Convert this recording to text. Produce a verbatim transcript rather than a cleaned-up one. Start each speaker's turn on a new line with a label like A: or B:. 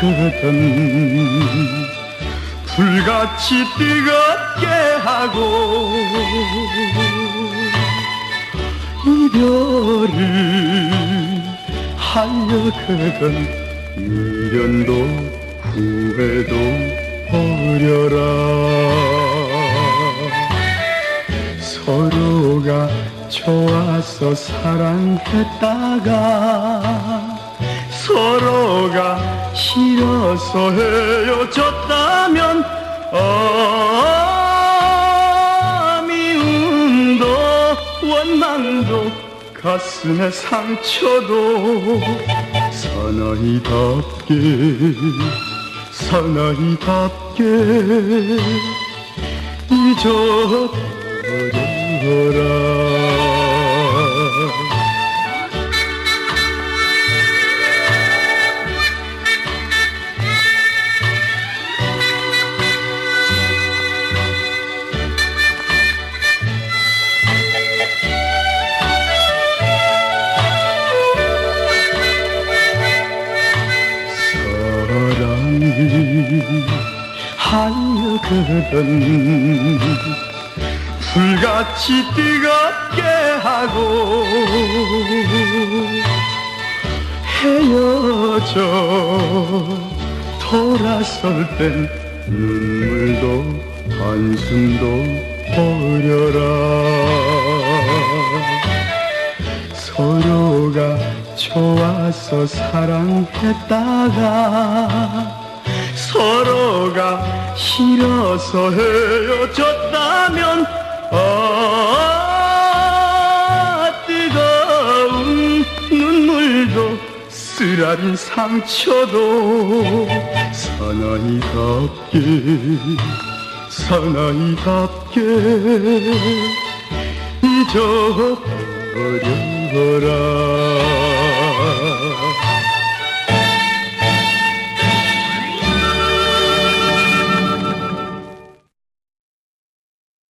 A: 하였거든. 불같이 뜨겁게 하고 이별을 하였거든. 미련도 후회도 버려라. 서로가 좋아서 사랑했다가 서로가 싫어서 헤어졌다면 아, 미움도 원망도 가슴에 상처도 사나이답게 사나이답게 잊어버려라. 하여거든. 불같이 뜨겁게 하고 헤어져 돌아설 땐 눈물도 한숨도 버려라. 서로가 좋아서 사랑했다가 서로가 싫어서 헤어졌다면 아, 뜨거운 눈물도 쓰라린 상처도 사나이답게 사나이답게 잊어버려라.